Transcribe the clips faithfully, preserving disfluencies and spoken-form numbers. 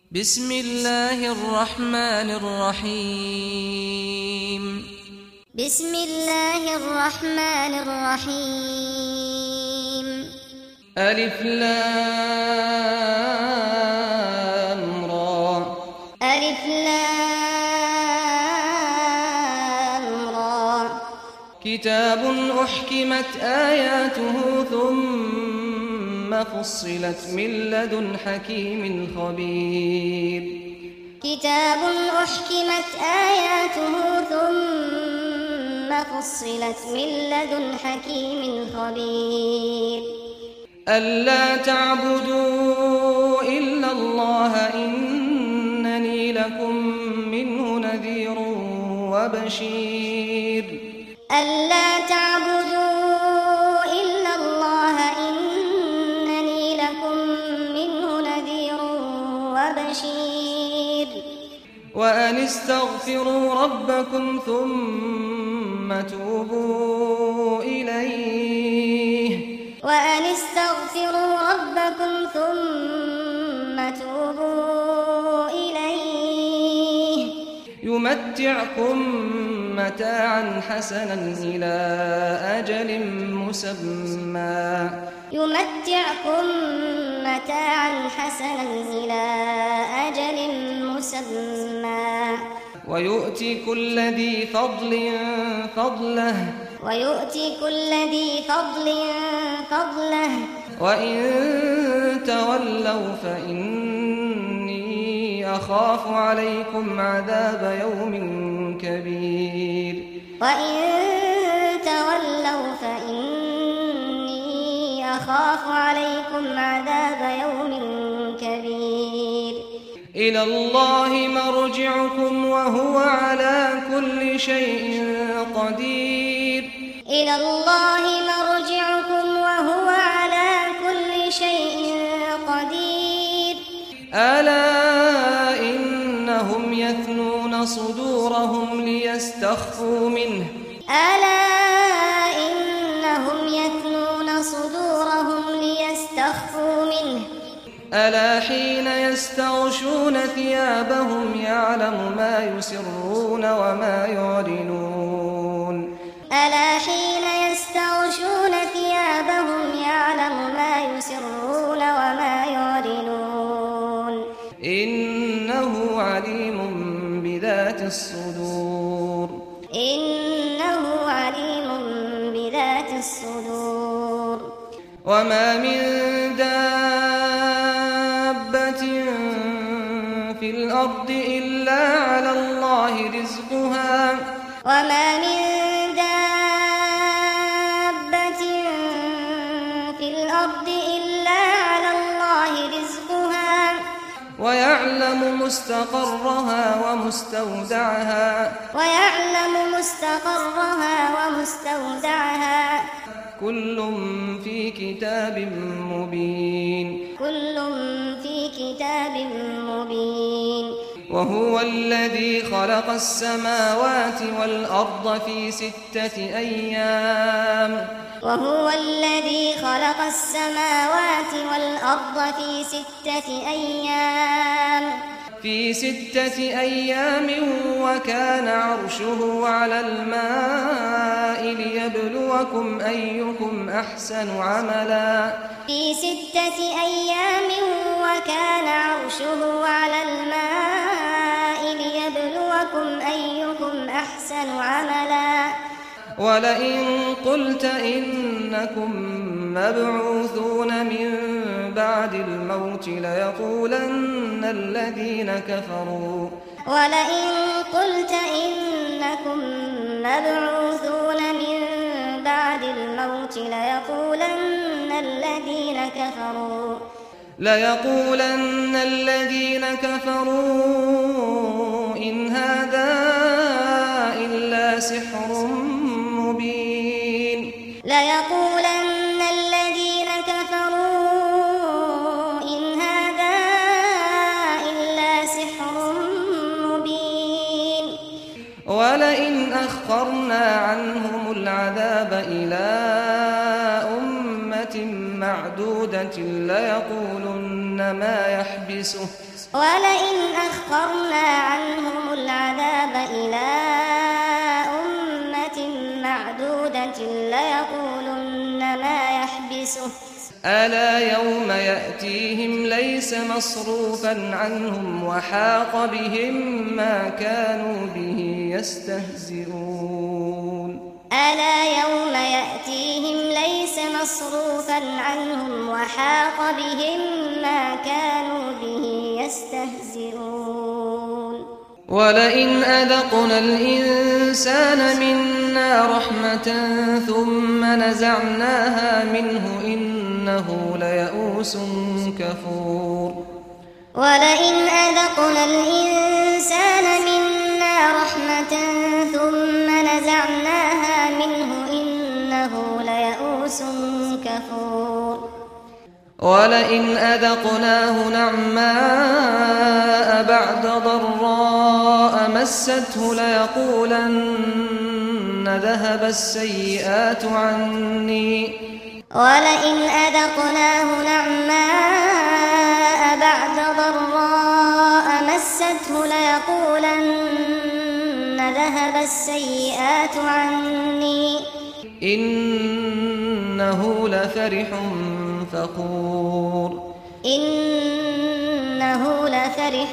بسم الله الرحمن الرحيم بسم الله الرحمن الرحيم ألف لام را ألف لام را كتاب أحكمت آياته ثم فصلت من لدن حكيم خبير كتاب أحكمت آياته ثم فصلت من لدن حكيم خبير ألا تعبدوا إلا الله إنني لكم منه نذير وبشير ألا تعبدوا إلا الله إنني لكم منه نذير وبشير وأن استغفروا ربكم ثم توبوا إليه وأن استغفروا ربكم ثم توبوا إليه يمتعكم متاعا حسنا إلى أجل مسمى يمتعكم متاعا حسنا إلى أجل مسمى ويؤتي كل ذي فضل فضله ويؤتي كل ذي فضل فضله وإن تولوا فإني أخاف عليكم عذاب يوم كبير وإن تولوا فإني أخاف عليكم عذاب يوم كبير إلى الله مرجعكم وهو على كل شيء قدير إلى الله مرجعكم وهو على كل شيء قدير ألا إنهم يثنون صدورهم ليستخفوا منه ألا إنهم يثنون صدورهم ليستخفوا منه ألا حين يستغشون ثيابهم يعلم ما يسرون وما يعلنون ألا حين يستغشون ثيابهم يعلم ما يسرون وما يعلنون إنه عليم بذات الصدور إنه عليم بذات الصدور وما من دابة في الأرض إلا على الله رزقها وما من دابة في الأرض إلا على الله رزقها ويعلم مستقرها ومستودعها ويعلم مستقرها ومستودعها كل في كتاب مبين كل في كتاب مبين وهو الذي خلق السماوات والأرض في ستة أيام وهو الذي خلق السماوات والأرض في ستة أيام في ستة أيام وكان عرشه على الماء ليبلوكم أيكم أحسن عملا في ستة أيام وكان عرشه على الماء ليبلوكم أيكم أحسن عملا ولئن قلت إنكم مبعوثون من بعد الموت ليقولن الذين كفروا ولئن قلت إنكم مبعوثون من بعد الموت ليقولن الذين كفروا ليقولن الذين كفروا إن هذا إلا سحر مبين ليقولن الذين كفروا إن هذا إلا سحر مبين ولئن أخرنا عنهم العذاب إلى أمة معدودة ليقولن ما يحبسه ولئن أخرنا عنهم العذاب إلى أمة معدودة ليقولن ما يحبسه ألا يوم يأتيهم ليس مصروفا عنهم وحاق بهم ما كانوا به يستهزئون ألا يوم يأتيهم ليس مصروفا عنهم وحاق بهم ما كانوا به يستهزئون ولئن أذقنا الإنسان منا رحمة ثم نزعناها منه إنه ليئوس كفور ولئن أذقنا الإنسان منا رحمة ثم نزعناها منه إنه ليئوس كفور ولئن أذقناه نعماء بعد ضراء مسته ليقولن ذهب السيئات عني ولئن أذقناه نعماء بعد ضراء مسته ليقولن ذهب السيئات عني إنه لفرح فخور إنه لفرح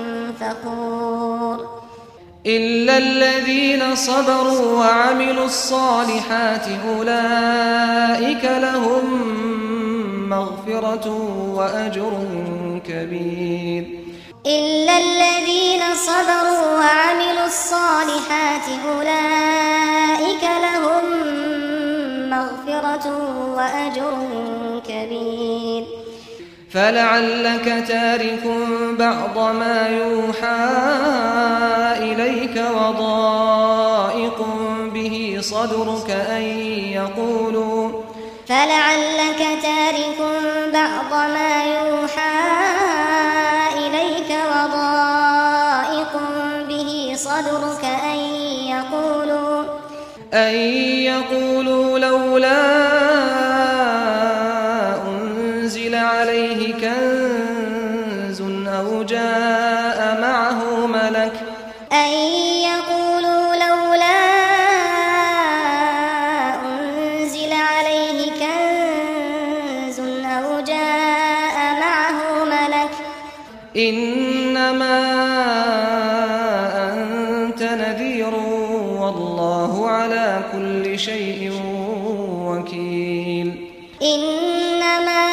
فخور إلا الذين صبروا وعملوا الصالحات أولئك لهم مغفرة وأجر كبير إلا الذين صبروا وعملوا الصالحات أولئك لهم مغفرة وأجر كبير فلعلك تارك بعض ما يوحى إليك وضائق به صدرك أن يقولوا فلعلك تارك بعض ما يوحى إليك وضائق به صدرك أن يقولوا أن يقولوا لولا أنزل عليه كنز أو جاء معه ملك أن يقولوا لولا أنزل عليه كنز أو جاء معه ملك إنما أنت نذير والله على كل شيء وكيل إنما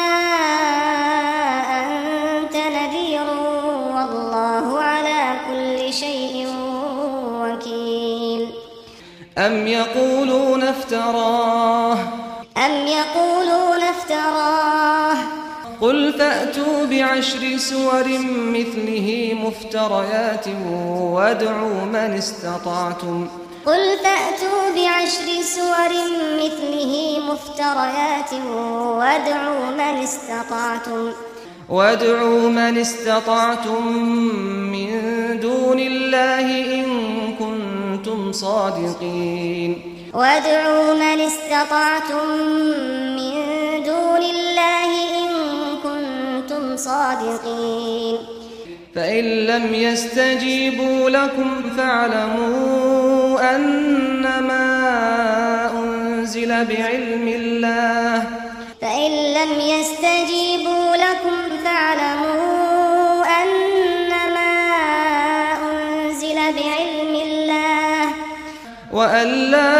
أنت نذير والله على كل شيء وكيل أم يقولون افتراه أم يقولون افتراه قل فأتوا بعشر سور مثله مفتريات وادعوا من استطعتم قل فأتوا بعشر سور مثله مفتريات وادعوا من استطعتم وادعوا من استطعتم من دون الله إن كنتم صادقين وادعوا من استطعتم من دون الله إن كنتم صادقين فإن لم يستجيبوا لكم فاعلموا أنما أنزل بعلم الله فإن لم يستجيبوا لكم فاعلموا أنما أنزل بعلم الله وأن لا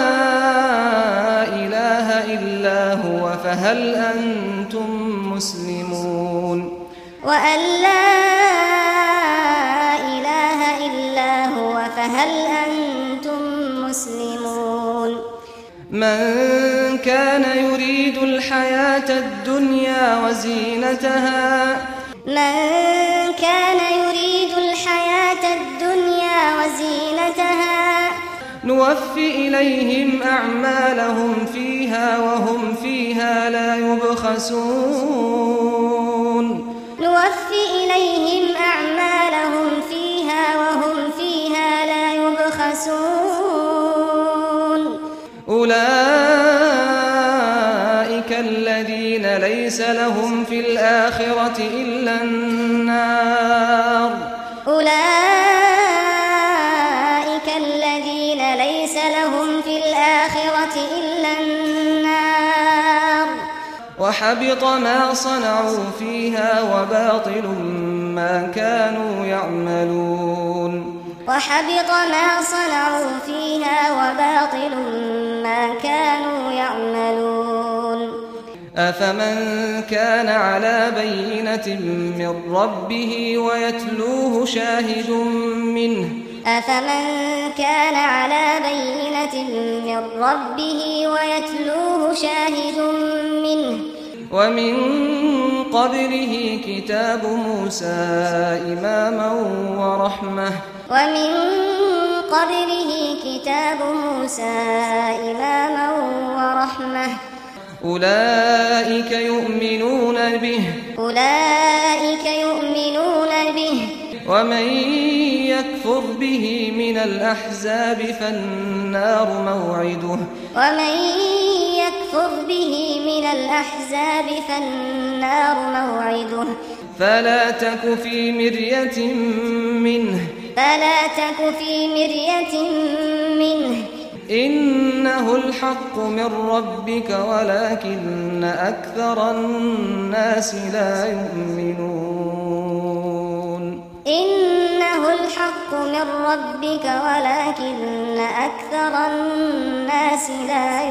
إله إلا هو فهل أنتم مسلمون وأن لا إله إلا هو فهل أنتم مسلمون من كان يريد الحياة الدنيا وزينتها من كان يريد الحياة الدنيا وزينتها نوفي إليهم أعمالهم فيها وهم فيها لا يبخسون نوفي إليهم أعمالهم فيها وهم فيها لا يبخسون أولئك الذين ليس لهم في الآخرة إلا النار وحبط ما صنعوا فيها وباطل ما كانوا يعملون وحبط ما صنعوا فيها وباطل ما كانوا يعملون أفمن كان على بينة من ربه ويتلوه شاهد منه أفمن كان على بينة من ربه ويتلوه شاهد منه ومن قبله كتاب موسى إماما ورحمة ومن قبله كتاب موسى إماما ورحمة أولئك يؤمنون به أولئك يؤمنون به ومن يكفر به من الأحزاب فالنار موعده ومن يكفر به من الأحزاب فالنار موعده فلا تك في مرية منه فلا تك في مرية منه إنه الحق من ربك ولكن أكثر الناس لا يؤمنون إنه الحق من ربك ولكن أكثر الناس لا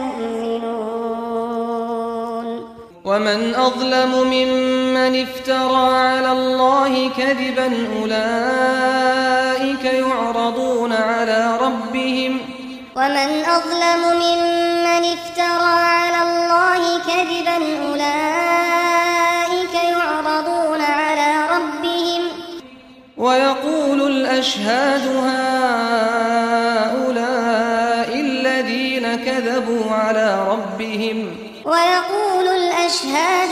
يؤمنون ومن أظلم ممن افترى على الله كذبا أولئك يعرضون على ربهم ومن أظلم ممن افترى على الله كذبا أولئك يعرضون على ربهم ويقول الأشهاد هؤلاء الذين كذبوا على ربهم ويقول الأشهاد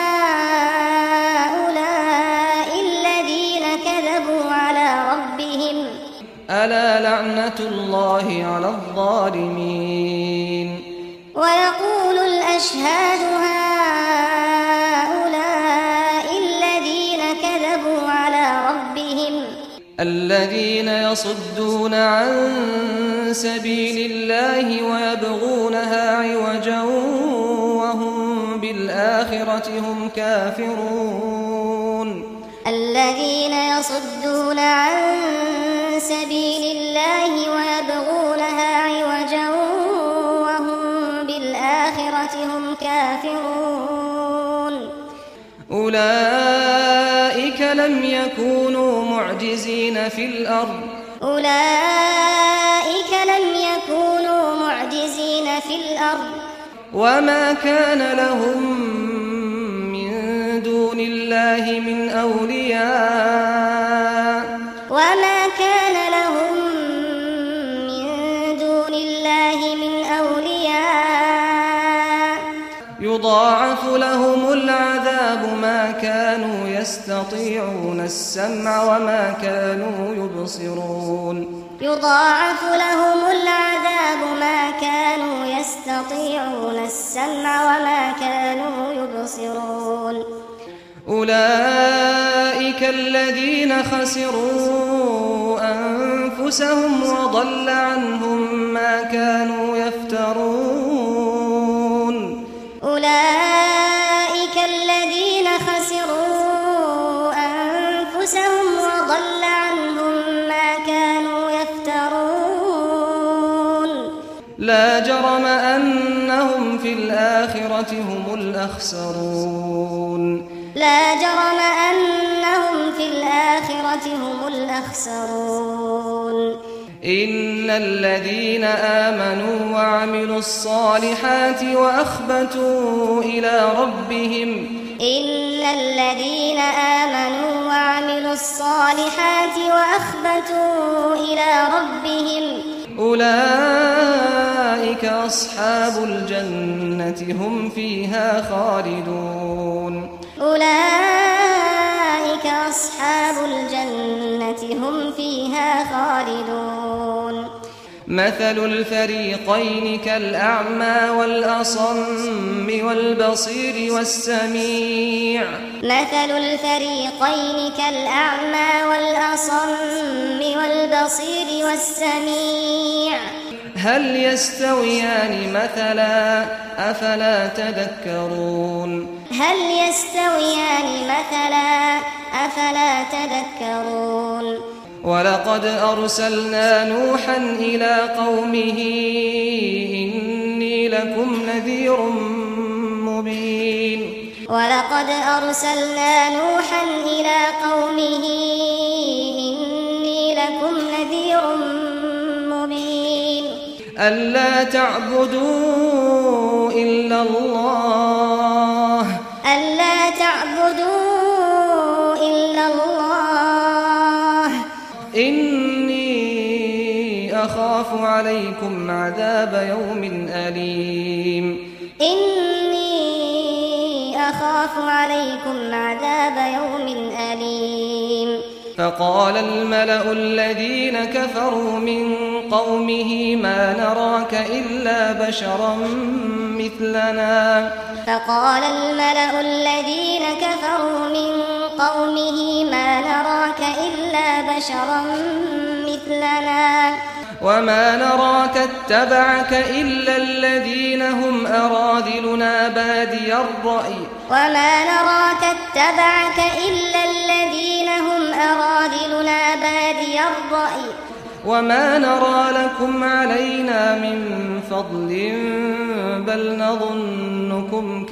هؤلاء الذين كذبوا على ربهم ألا لعنة الله على الظالمين ويقول الأشهاد هؤلاء الذين كذبوا على ربهم الذين يصدون عن سبيل الله ويبغونها عوجا وهم بالآخرة هم كافرون الذين يصدون عن سبيل الله ويبغونها عوجا وهم بالآخرة هم كافرون أولئك لم يكونوا معجزين في الأرض أولئك لم يكونوا معجزين في الأرض وما كان لهم من دون الله من أولياء وما كان لهم من دون الله من أولياء يضاعف لهم العذاب ما كانوا يستطيعون السمع وما كانوا يبصرون يضاعف لهم العذاب ما كانوا يستطيعون السمع وما كانوا يبصرون أولئك الذين خسروا أنفسهم وضل عنهم ما كانوا يفترون أولئك الذين خسروا أنفسهم وضل عنهم ما كانوا يفترون لا جرم أنهم في الآخرة هم الأخسرون لا جرم أنهم في الآخرة هم الأخسرون إن الذين آمنوا وعملوا الصالحات وأخبتوا إلى ربهم إن الذين آمنوا وعملوا الصالحات وأخبتوا إلى ربهم أولئك أصحاب الجنة هم فيها خالدون أولئك أصحاب الجنة هم فيها خالدون مثل الفريقين كالأعمى والأصم والبصير والسميع مثل الفريقين كالأعمى والأصم والبصير والسميع هل يستويان مثلا أفلا تذكرون هل يستويان مثلا أفلا تذكرون ولقد أرسلنا نوحا إلى قومه إني لكم نذير مبين ولقد أرسلنا نوحا إلى قومه إني لكم نذير مبين ألا تعبدوا إلا الله ألا تعبدوا إلا الله إني أخاف عليكم عذاب يوم أليم إني أخاف عليكم عذاب يوم أليم فقال الملأ الذين كفروا من قومه ما نراك إلا بشرا مثلنا فقال الملأ الذين كفروا من قومه ما نراك إلا بشرا مثلنا وما نراك اتبعك إلا الذين هم أراذلنا بادي الرأي وما نراك اتبعك إلا الذين هم أراذلنا بادي الرأي وما نرى لكم علينا من فضل بل نظنكم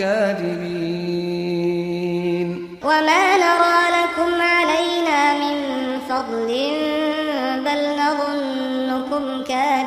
كاذبين وما نرى لكم علينا من فضل بل نظنكم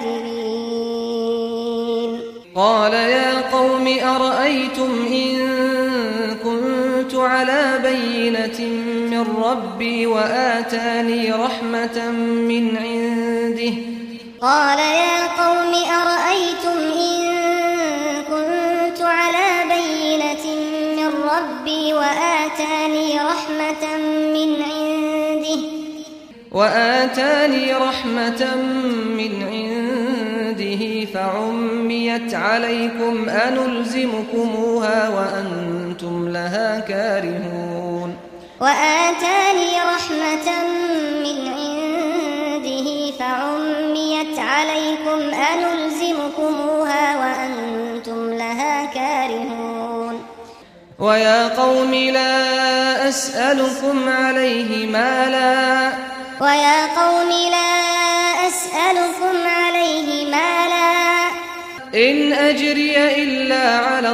كاذبين قال يا قوم أرأيتم إن كنت على بينة من ربي وآتاني رحمة من عنده قال يا قوم أرأيتم إن كنت على بينة من ربي وآتاني رحمة من عنده وآتاني رحمة من عنده فعميت عليكم أنلزمكموها وأنتم لها كارهون وآتاني رحمة من عنده فعميت عليكم أنلزمكموها وأنتم لها كارهون ويا قوم لا أسألكم عليه مالا ويا قوم لا أسألكم عليه مالا إن أجري إلا على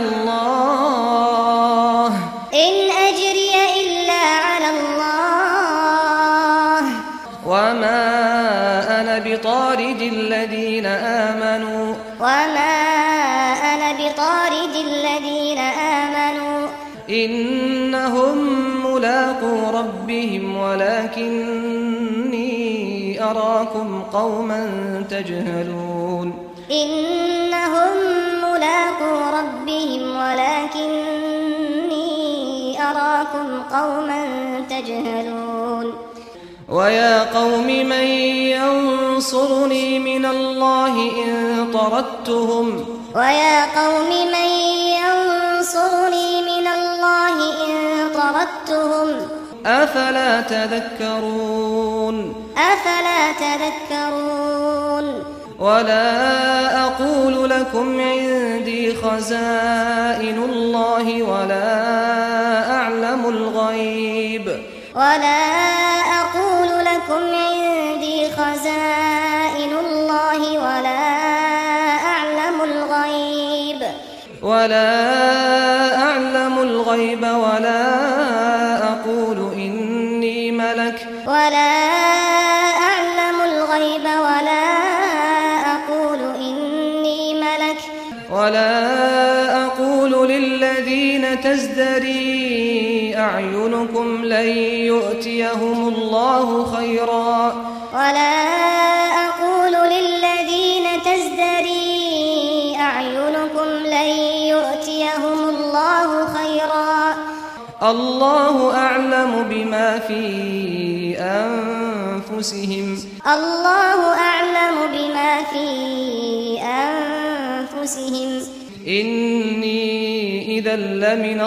الله إن أجري إلا على الله وما أنا بطارد الذين آمنوا وما أنا بطارد الذين آمنوا إنهم ملاقو ربهم ولكني أراكم قوما تجهلون إنهم ملاقو ربهم ولكني أراكم قوما تجهلون ويا قوم من ينصرني من الله إن طردتهم ويا قوم من ينصرني من الله إن طردتهم أفلا تذكرون أفلا تذكرون ولا أقول لكم عندي خزائن الله ولا أعلم الغيب ولا أقول لكم عندي خزائن الله ولا أعلم الغيب ولا أعلم الغيب ولا أقول إني ملك ولا أعلم الغيب ولا أقول إني ملك ولا أقول للذين تزدري أعينكم لن يؤتيهم الله خيرا ولا أقول للذين تزدري أعينكم لن يؤتيهم الله خيرا الله أعلم بما في أنفسهم الله أعلم بما في أنفسهم إني إذا لمن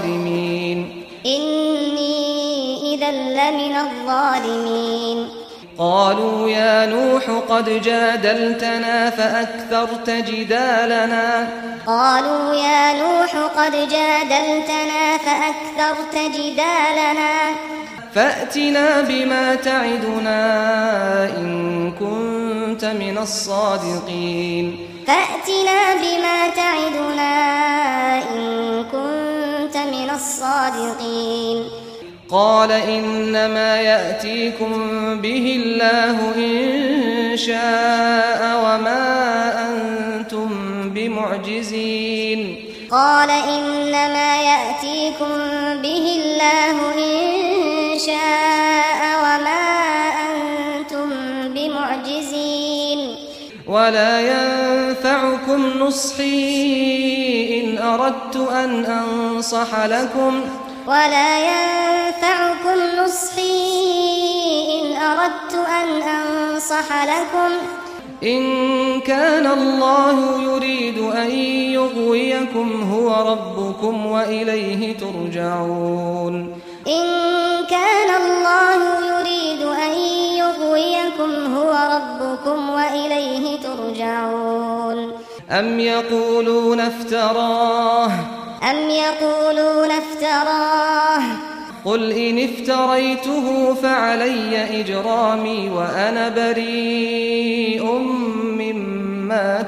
الظالمين إني إذا لمن الظالمين قالوا يا نوح قد جادلتنا فأكثرت جدالنا قالوا يا نوح قد جادلتنا فأكثرت جدالنا فأتنا بما تعدنا إن كنت من الصادقين فأتنا بما تعدنا إن كنت من الصادقين قال إنما يأتيكم به الله إن شاء وما أنتم بمعجزين قال إنما يأتيكم به الله إن شاء وما أنتم بمعجزين ولا ينفعكم نصحي إن أردت أن أنصح لكم ولا ينفعكم نصحي إن أردت أن أنصح لكم إن كان الله يريد أن يغويكم هو ربكم وإليه ترجعون إن كان الله يريد أن يغويكم هو ربكم وإليه ترجعون أم يقولون افتراه أم يقولون افتراه قل إن افتريته فعلي إجرامي وأنا بريء مما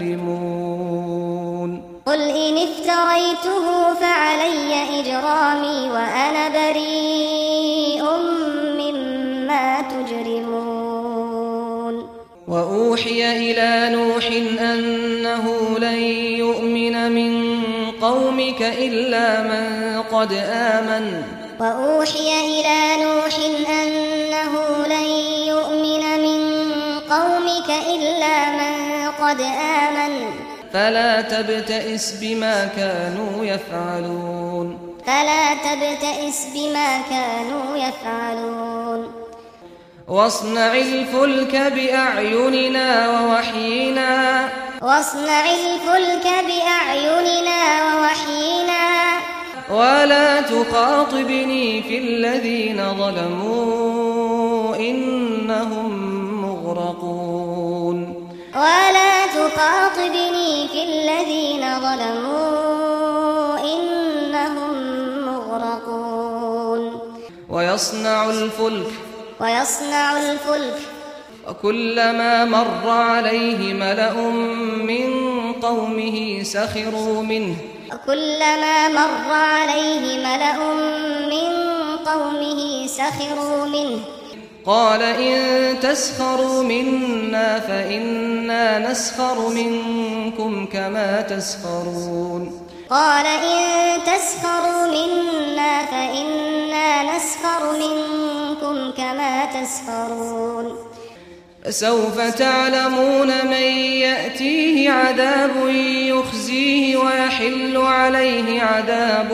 تجرمون قل إن افتريته فعلي إجرامي وأنا بريء مما تجرمون وأوحي إلى نوح أنه لن يؤمن من قومك إلا من قد آمن وأوحي إلى نوح أنه لن يؤمن من قومك إلا من قد آمن فلا تبتئس بما كانوا يفعلون فلا تبتئس بما كانوا يفعلون واصنع الفلك بأعيننا ووحينا واصنع الفلك بأعيننا ووحينا ولا تخاطبني في الذين ظلموا إنهم مغرقون ولا تخاطبني في الذين ظلموا إنهم مغرقون ويصنع الفلك ويصنع الفلك وكلما مر عليه ملأ من قومه سخروا منه وكلما مر عليه ملأ من قومه سخروا منه قال إن تسخروا منا فإنا نسخر منكم كما تسخرون قال إن تسخروا منا فإنا نسخر منكم كما تسخرون سوف تعلمون من يأتيه عذاب يخزيه ويحل عليه عذاب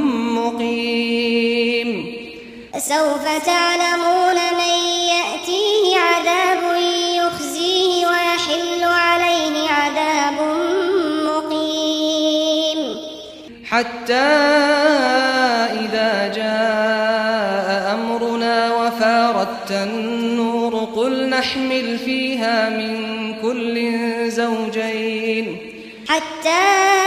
مقيم سوف تعلمون من يأتيه عذاب يخزيه ويحل عليه عذاب مقيم حتى إذا جاء أمرنا وفارت النور قل نحمل فيها من كل زوجين حتى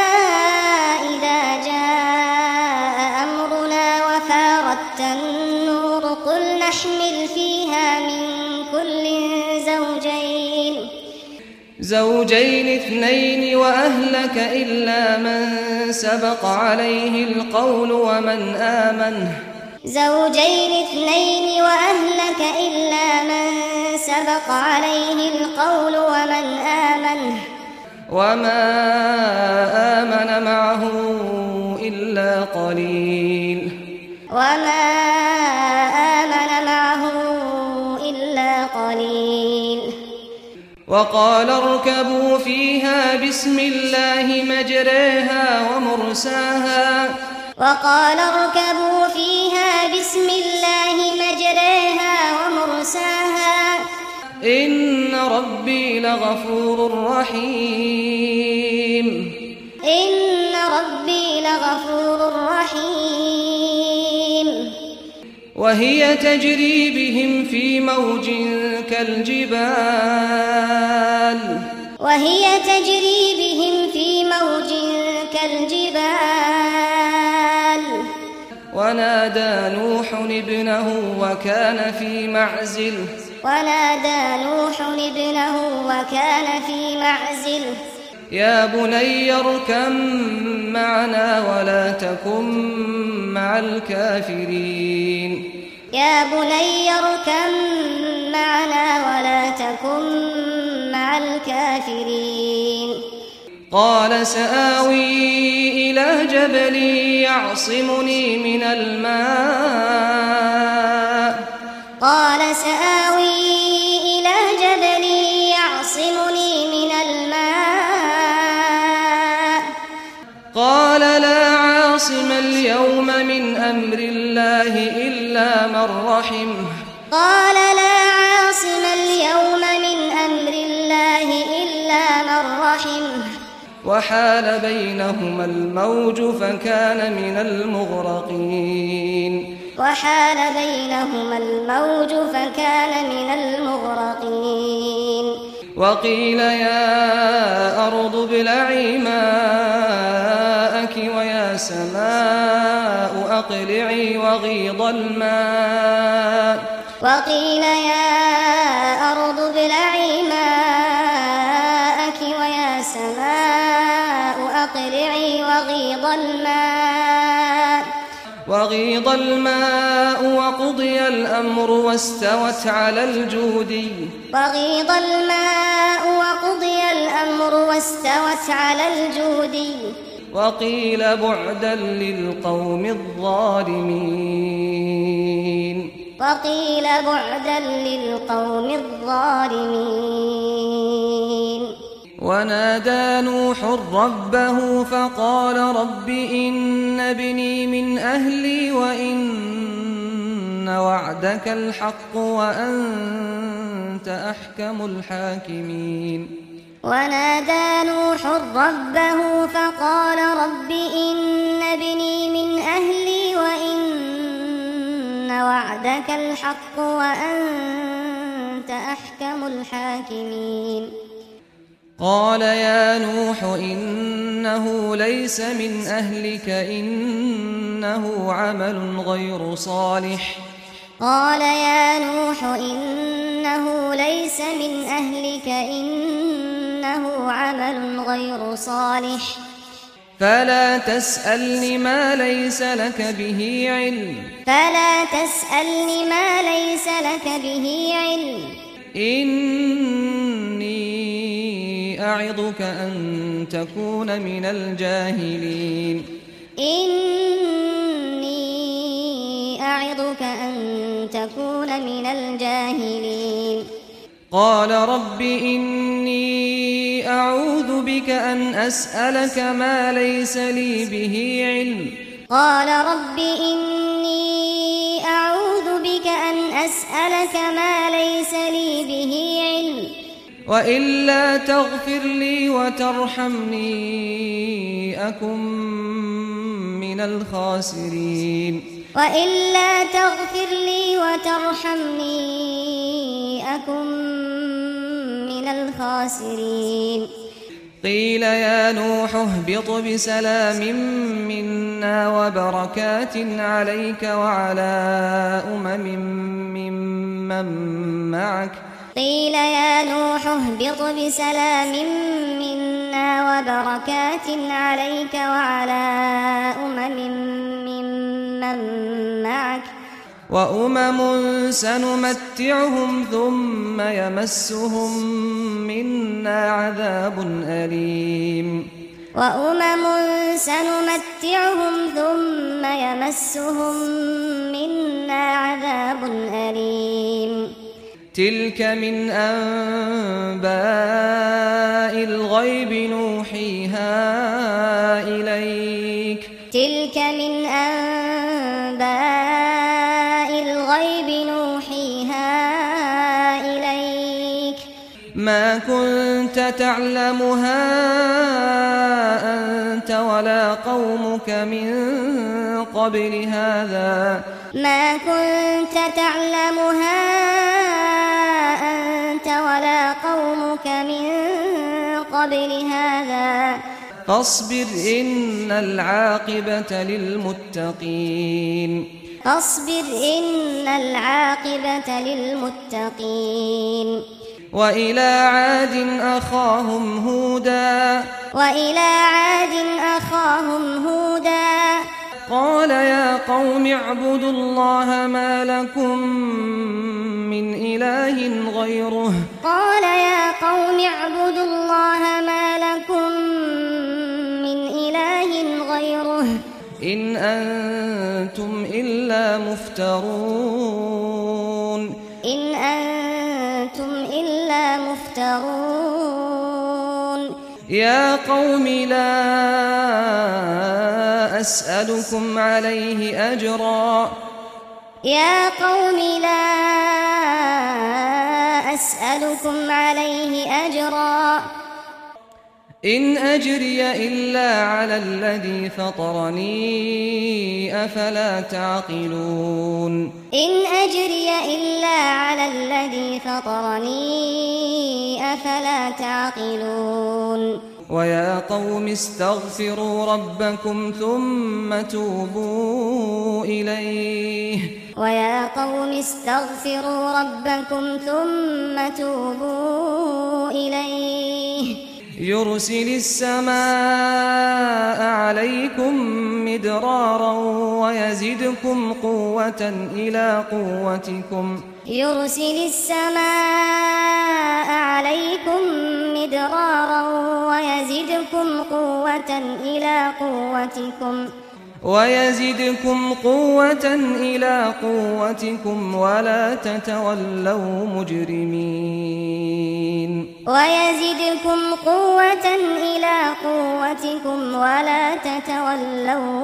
إذا جاء أمرنا وفارت النور قل نحمل فيها من كل زوجين زوجين اثنين وأهلك إلا من سبق عليه القول ومن آمن زوجين اثنين وأهلك إلا من سبق عليه القول ومن آمن وما آمن معه إلا قليل وما آمن معه إلا قليل وقال اركبوا فيها بسم الله مجريها ومرساها وقال اركبوا فيها بسم الله مجريها ومرساها إن ربي لغفور رحيم إن ربي لغفور رحيم وهي تجري بهم في موج كالجبال وهي تجري بهم في موج كالجبال ونادى نوح ابنه وكان في معزل ونادى نوح ابنه وكان في معزل يا بني اركب معنا ولا تكن مع الكافرين يا بني اركب معنا ولا تكن مع الكافرين قال سآوي إلى جبل يعصمني من الماء قال سآوي إلى جبل يعصمني من الماء قال لا عاصم اليوم من أمر الله إلا من رحمه قال لا عاصم اليوم من أمر الله إلا من رحمه وحال بينهما الموج فكان من المغرقين وحال بينهما الموج فكان من المغرقين وقيل يا أرض ابلعي ماءك ويا سماء أقلعي وغيض الماء وقيل يا أرض ابلعي ماءك ويا سماء أقلعي وغيض الماء وغيض الماء وقضي الأمر واستوت على الجودي وغيض الماء وقضي الأمر واستوت على الجودي وقيل بعدا للقوم الظالمين وقيل بعدا للقوم الظالمين ونادى نوح ربه فقال رب إن ابني من أهلي وإن وعدك الحق وأنت أحكم الحاكمين ونادى نوح ربه فقال رب إن ابني من أهلي وإن وعدك الحق وأنت أحكم الحاكمين قال يا نوح إنه ليس من أهلك إنه عمل غير صالح قال يا نوح إنه ليس من أهلك إنه عمل غير صالح فلا تسألني ما ليس لك به علم فلا تسألني ما ليس لك به علم إني أعظك أن تكون من الجاهلين إني أعظك أن تكون من الجاهلين قال رب إني أعوذ بك أن أسألك ما ليس لي به علم قال رب إني أعوذ بك أن أسألك ما ليس لي به علم وإلا تغفر لي وترحمني أكن من الخاسرين وإلا تغفر لي وترحمني أكن من الخاسرين قيل يا نوح اهبط بسلام منا وبركات عليك وعلى أمم ممن معك قيل يا نوح اهبط بسلام منا وبركات عليك وعلى أمم ممن معك وأمم سنمتعهم ثم يمسهم منا عذاب أليم وأمم سنمتعهم ثم يمسهم منا عذاب أليم تلك من أنباء الغيب نوحيها إليك تلك من أنباء الغيب نوحيها إليك ما كنت تعلمها أنت ولا قومك من قبل هذا ما كنت تعلمها أنت ولا قومك من قبل هذا فاصبر إن العاقبة للمتقين فاصبر إن العاقبة للمتقين وإلى عاد أخاهم هودا وإلى عاد أخاهم هودا قال يا قوم اعبدوا الله ما لكم من إله غيره قال يا قوم اعبدوا الله ما لكم من إله غيره إن أنتم إلا مفترون إن أنتم إلا مفترون يا قوم لا أسألكم عليه أجرا يا قوم لا أسألكم عليه أجرا إن أجري إلا على الذي فطرني أفلا تعقلون إن أجري إلا على الذي فطرني أفلا تعقلون ويا قوم استغفروا ربكم ثم توبوا إليه ويا قوم استغفروا ربكم ثم توبوا إليه يرسل السماء عليكم مدرارا ويزدكم قوة إلى قوتكم يرسل السماء عليكم مدرارا ويزدكم قوة إلى قوتكم ويزدكم قوة إلى قوتكم ولا تتولوا مجرمين ويزدكم قوة إلى قوتكم ولا تتولوا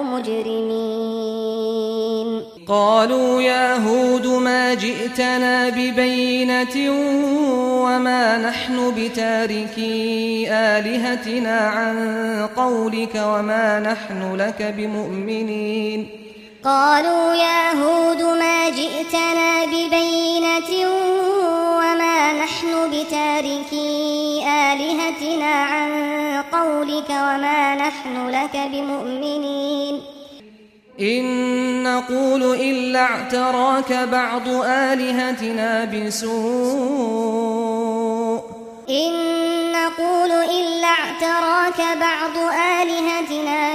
مجرمين قالوا يا هود ما جئتنا ببينة وما نحن بتاركي آلهتنا عن قولك وما نحن لك بمؤمنين قالوا يا هود ما جئتنا ببينة وما نحن بتاركي آلهتنا عن قولك وما نحن لك بمؤمنين إن نقول إلا اعتراك بعض آلهتنا بسوء إن نقول إلا اعتراك بعض آلهتنا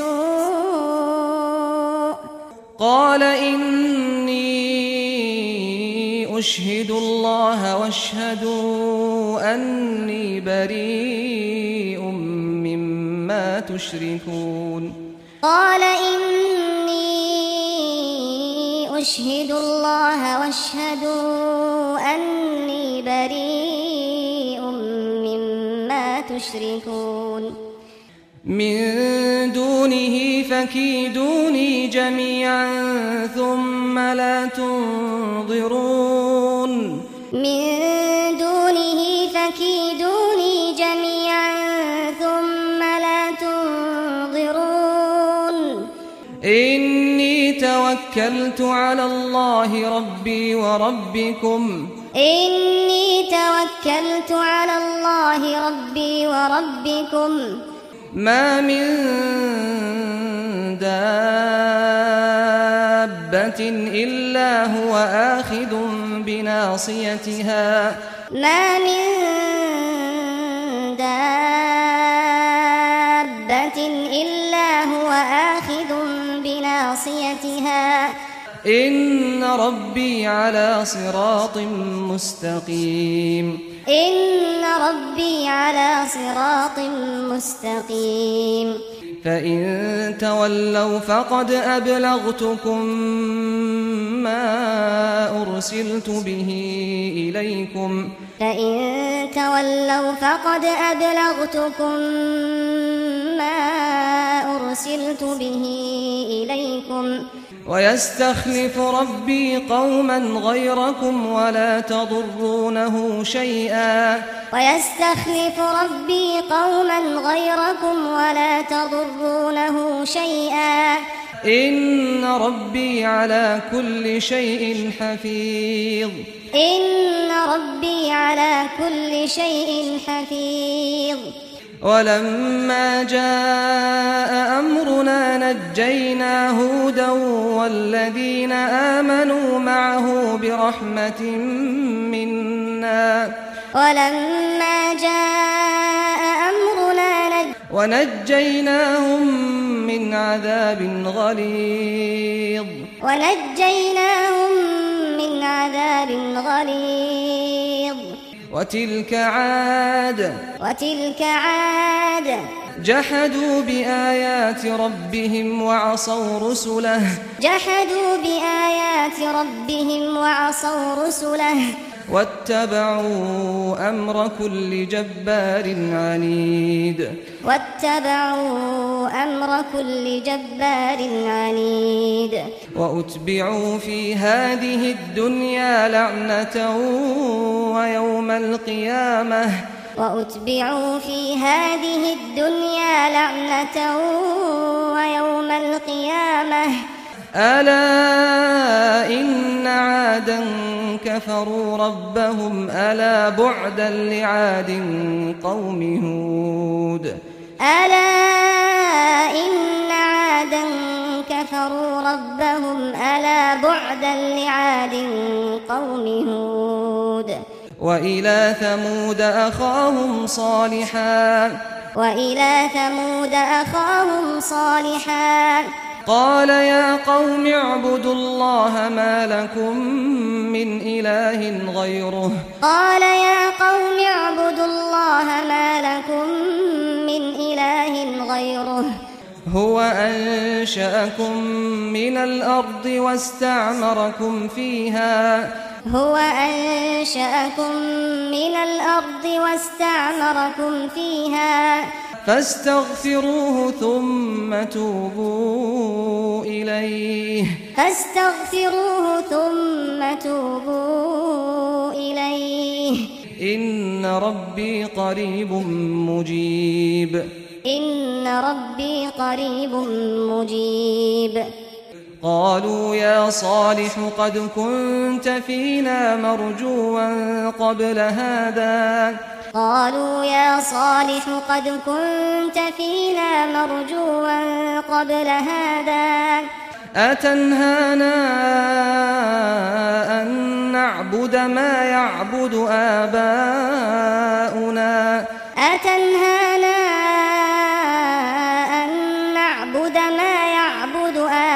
بسوء قال إني أشهد الله واشهدوا أني بريء مما تشركون قال إني أشهد الله واشهدوا أني بريء مما تشركون من دونه فكيدوني جميعا ثم لا تنظرون من دونه فكيدوني جميعا ثم لا تنظرون إني توكلت على الله ربي وربكم إني توكلت على الله ربي وربكم ما من دابة إلا هو آخذ بناصيتها ما من دابة إلا هو آخذ بناصيتها إن ربي على صراط مستقيم إن ربي على صراط مستقيم فإن تولوا فقد أبلغتكم ما أرسلت به إليكم فإن تولوا فقد أبلغتكم ما أرسلت به إليكم ويستخلف ربي قوما غيركم ولا تضرونه شيئا ويستخلف ربي قوما غيركم ولا تضرونه شيئا إن ربي على كل شيء حفيظ إن ربي على كل شيء حفيظ ولما جاء أمرنا نجينا هودا والذين آمنوا معه برحمة منا ولما جاء أمرنا نج ونجيناهم من عذاب غليظ ونجيناهم من عذاب غليظ وتلك عاد وتلك عاد جحدوا بآيات ربهم وعصوا رسله جحدوا بآيات ربهم وعصوا رسله واتبعوا أمر كل جبار عنيد واتبعوا أمر كل جبار عنيد وأتبعوا في هذه الدنيا لعنة ويوم القيامة وأتبعوا في هذه الدنيا لعنة ويوم القيامة ألا إن عادا كفروا ربهم ألا بعدا لعاد قوم هود ألا إن عادا كفروا ربهم ألا بعدا لعاد قوم هود وإلى ثمود أخاهم صالحا وإلى ثمود أخاهم صالحا قال يا قوم اعبدوا الله ما لكم من إله غيره قال يا قوم اعبدوا الله ما لكم من إله غيره هو أنشأكم من الأرض واستعمركم فيها هو أنشأكم من الأرض واستعمركم فيها فاستغفروه ثم توبوا إليه فاستغفروه ثم توبوا إليه إن ربي قريب مجيب إن ربي قريب مجيب قالوا يا صالح قد كنت فينا مرجوا قبل هذا قالوا يا صالح قد كنت فينا مرجوا قبل هذا أتنهانا أن نعبد ما يعبد آباؤنا أتنهانا أن نعبد ما يعبد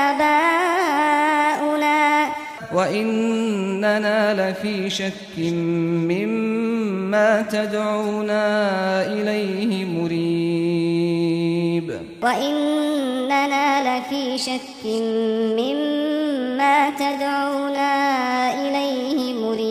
آباؤنا وإننا لفي شك مما تدعونا إليه مريب وإننا لفي شك مما تدعونا إليه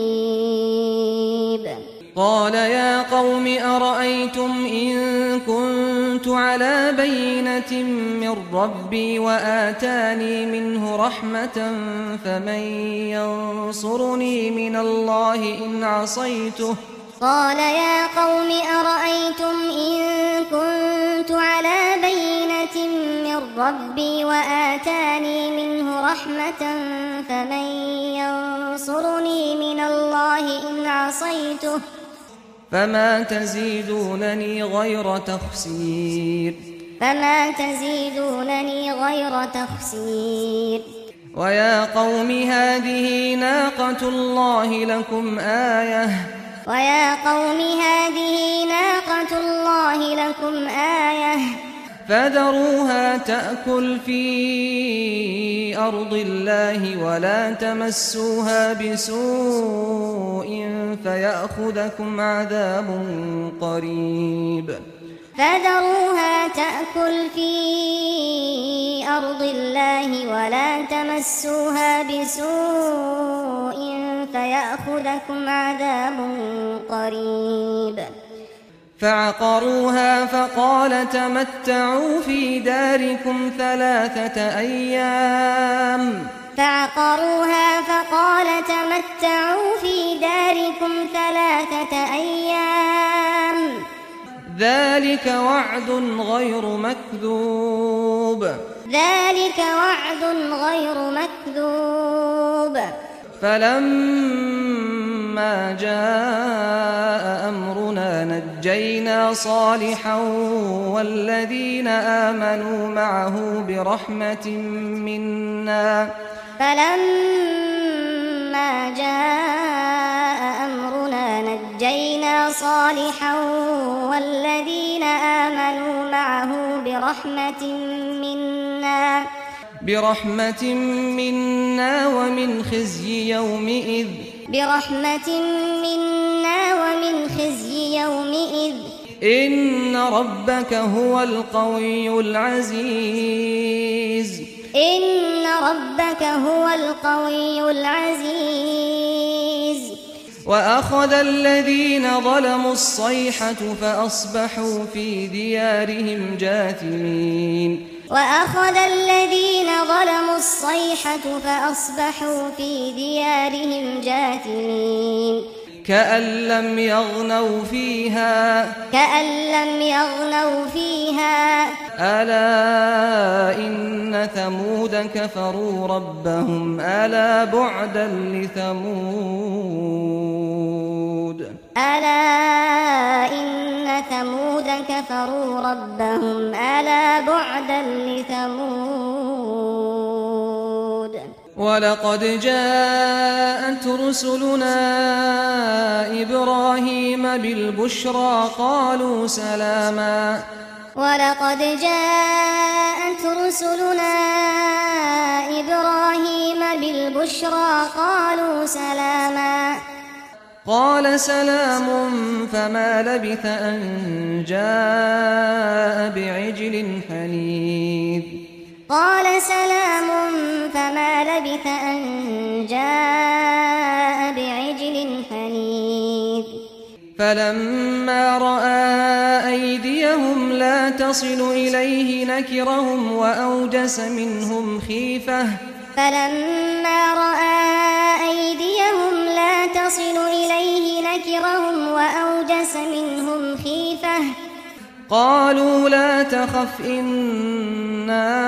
مريب قال يا قوم أرأيتم إن كنت على بينة من ربي وآتاني منه رحمة فمن ينصرني من الله إن عصيته قال يا قوم أرأيتم إن كنت على بينة من ربي وآتاني منه رحمة فمن ينصرني من الله إن عصيته فما تزيدونني غير تخسير فما تزيدونني غير تخسير ويا قوم هذه ناقة الله لكم آية ويا قوم هذه ناقة الله لكم آية فذروها تأكل في أرض الله ولا تمسوها بسوء فيأخذكم عذاب قريب فذروها تأكل في أرض الله ولا تمسوها بسوء فيأخذكم عذاب قريب فعقروها فقال تمتعوا في داركم ثلاثة أيام فعقروها فقال تمتعوا في داركم ثلاثة أيام ذلك وعد غير مكذوب ذلك وعد غير مكذوب فلما جاء أمرنا نجينا صالحا والذين آمنوا معه برحمة منا فلما جاء أمرنا نجينا صالحا والذين آمنوا معه برحمة منا برحمة منا ومن خزي يومئذ برحمة منا ومن خزي يومئذ إن ربك هو القوي العزيز إن ربك هو القوي العزيز وأخذ الذين ظلموا الصيحة فأصبحوا في ديارهم جاثمين وأخذ الذين ظلموا الصيحة فأصبحوا في ديارهم جاثمين كأن لم يغنوا فيها كأن لم يغنوا فيها ألا إن ثمود كفروا ربهم ألا بعدا لثمود ألا إن ثمود كفروا ربهم ألا بعدا لثمود ولقد جاءت رسلنا إبراهيم بالبشرى قالوا سلاما ولقد جاءت رسلنا إبراهيم بالبشرى قالوا سلاما قال سلام فما لبث أن جاء بعجل حنيذ قال سلام فما لبث أن جاء بعجل حنيذ فلما رأى أيديهم لا تصل إليه نكرهم وأوجس منهم خيفة فلما رأى أيديهم لا تصل إليه نكرهم وأوجس منهم خيفة قالوا لا تخف إنا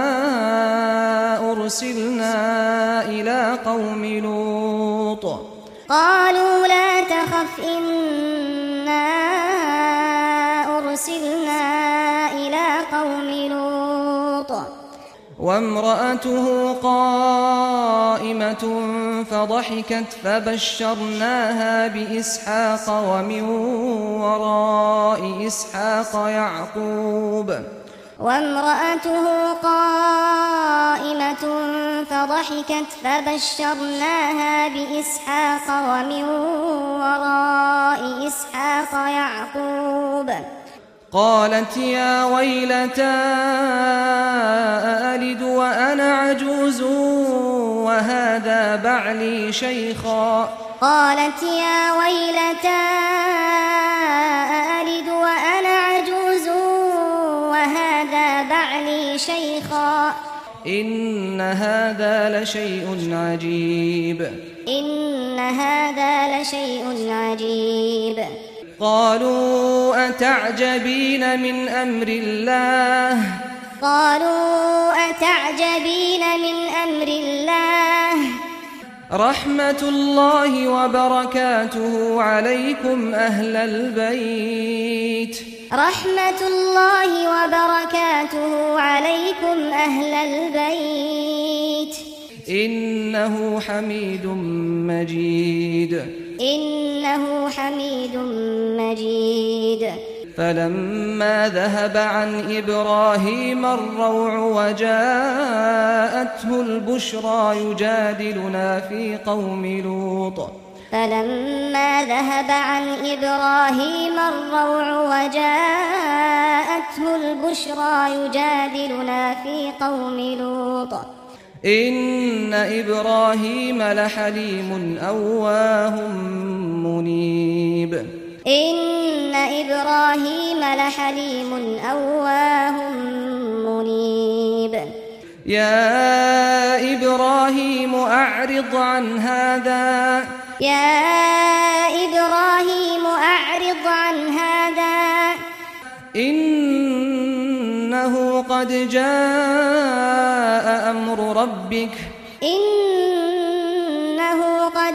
أرسلنا إلى قوم لوط قالوا لا تخف إنا أرسلنا إلى قوم لوط وامرأته قائمة فضحكت فبشرناها بإسحاق ومن وراء إسحاق يعقوب وامرأته قائمة فضحكت فبشرناها بإسحاق ومن وراء إسحاق يعقوب قالت يا ويلتى أألد وأنا عجوز وهذا بعلي شيخا قالت يا ويلتى أألد وأنا عجوز وهذا بعلي شيخا إن هذا لشيء عجيب إن هذا لشيء عجيب قالوا أتعجبين من أمر الله قالوا أتعجبين من أمر الله رحمة الله وبركاته عليكم أهل البيت رحمة الله وبركاته عليكم أهل البيت إنه حميد مجيد إنه حميد مجيد فلما ذهب عن إبراهيم الروع وجاءته البشرى يجادلنا في قوم لوط فلما ذهب عن إبراهيم الروع وجاءته البشرى يجادلنا في قوم لوط إن إبراهيم لحليم أواه منيب إن إبراهيم لحليم أواه منيب يا إبراهيم أعرض عن هذا يا إبراهيم أعرض عن هذا إنه قد جاء أمر ربك إنه قد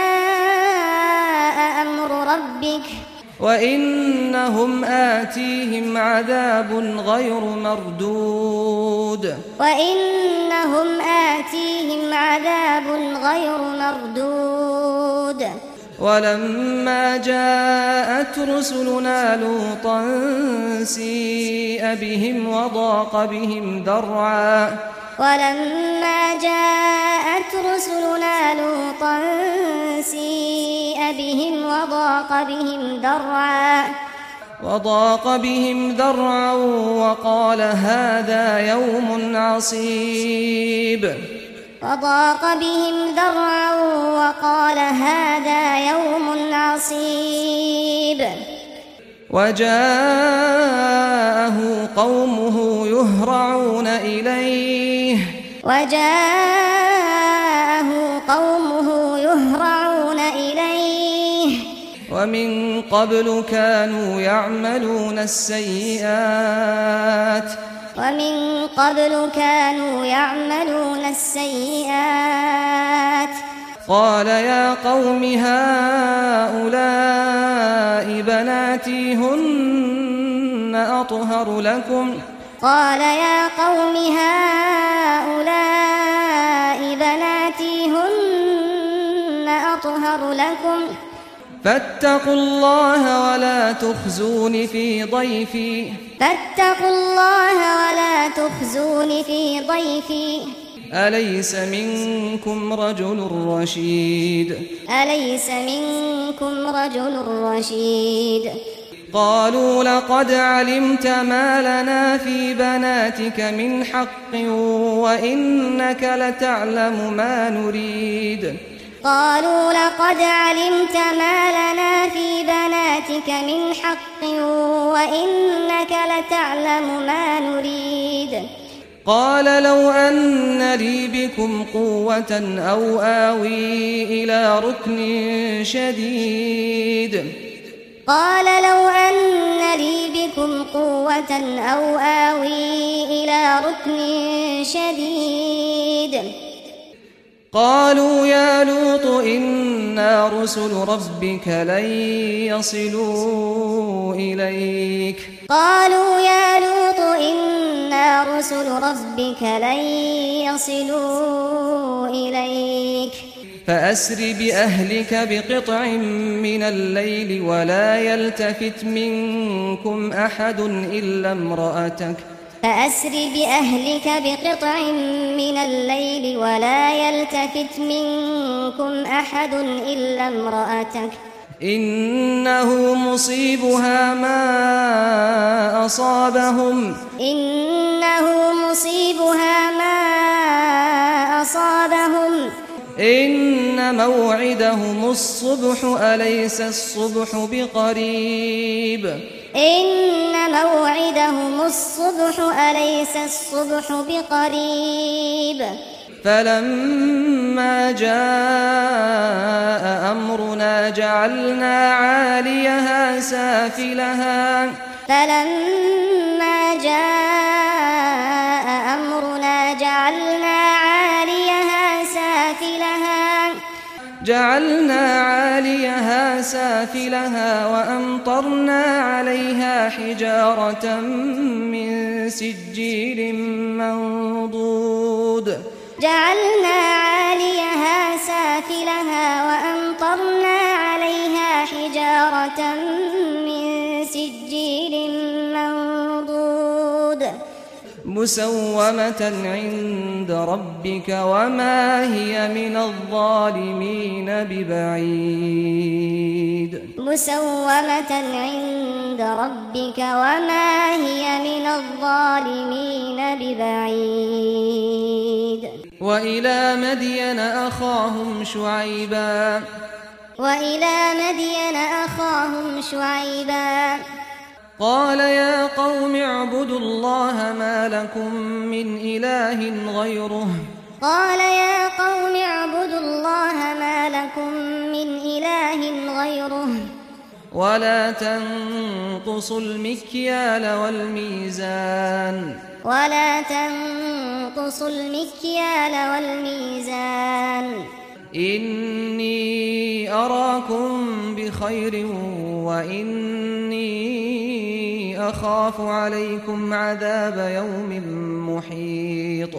جاء أمر ربك وإنهم آتيهم عذاب غير مردود وإنهم آتيهم عذاب غير مردود ولما جاءت رسلنا لوطا سيء بهم وضاق بهم ذرعا ولما جاءت رسلنا لوطا سيء بهم وضاق بهم ذرعا وضاق بهم ذرعا وقال هذا يوم عصيب وضاق بهم ذرعا وقال هذا يوم عصيب وجاءه قومه يهرعون إليه وجاءه قومه يهرعون إليه ومن قبل كانوا يعملون السيئات ومن قبل كانوا يعملون السيئات قال يا قوم هؤلاء بناتي هن أطهر لكم قال يا قوم هؤلاء بناتي هن أطهر لكم فاتقوا الله ولا تخزون في ضيفي فاتقوا الله ولا تخزون في ضيفي أليس منكم رجل رشيد أليس منكم رجل رشيد قالوا لقد علمت ما لنا في بناتك من حق وإنك لتعلم ما نريد قالوا لقد علمت ما لنا في بناتك من حق وإنك لتعلم ما نريد قال لو أن لي بكم قوة أو آوي إلى ركن شديد قال لو أن لي بكم قوة أو آوي إلى ركن شديد قالوا يا لوط إنا رسل ربك لن يصلوا إليك قالوا يا لوط إنا رسل ربك لن يصلوا إليك فأسر بأهلك بقطع من الليل ولا يلتفت منكم أحد إلا امرأتك فأسر بأهلك بقطع من الليل ولا يلتفت منكم أحد إلا امرأتك إنه مصيبها ما أصابهم إنه مصيبها ما أصابهم إن موعدهم الصبح أليس الصبح بقريب إن موعدهم الصبح أليس الصبح بقريب فلما جاء أمرنا جعلنا عاليها سافلها فلما جاء أمرنا جعلنا عاليها سافلها جعلنا عاليها سافلها وأمطرنا عليها حجارة من سجيل منضود جعلنا عاليها سافلها وأمطرنا عليها حجارة من سجيل منضود مسومة عند ربك وما هي من الظالمين ببعيد مسومة عند ربك وما هي من الظالمين ببعيد وإلى مدين أخاهم شعيبا وإلى مدين أخاهم شعيبا قال يا قوم اعبدوا الله ما لكم من إله غيره قال يا قوم اعبدوا الله ما لكم من إله غيره ولا تنقصوا المكيال والميزان ولا تنقصوا المكيال والميزان إني أراكم بخير وإني أخاف عليكم عذاب يوم محيط